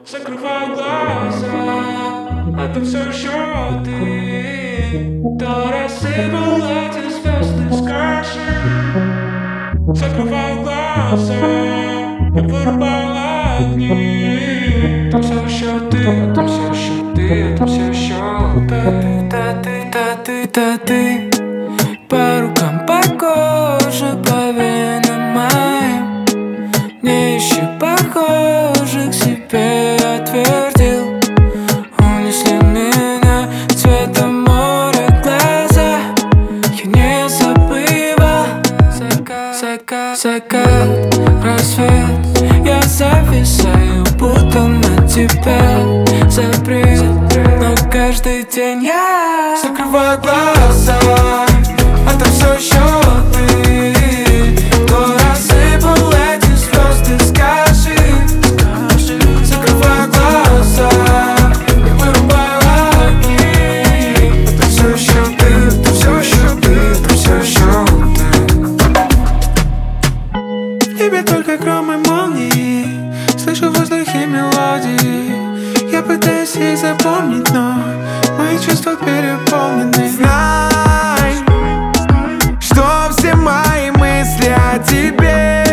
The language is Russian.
Закрываю глаза, это все еще ты. Кто рассыпал эти звезды, скажи. Закрываю глаза, я вырубаю огни. Там все еще ты, там все еще ты, там все еще ты. Ты по рукам, по коже, по венам моим. Не ищи похожих, себе отвердил. Унесли меня цветом моря глаза. Я не забывал закат, рассвет. Я зависаю, будто на тебя запрет. Но каждый день я закрываю глаза, а там все еще ты. Кто рассыпал эти звезды, скажи. Закрываю глаза, я вырубаю огни. Это все еще ты, это все еще ты, это все еще ты. В небе только гром и молнии, слышу в воздухе мелодии. Я пытаюсь их запомнить, но мои чувства переполнены. Знай, что все мои мысли о тебе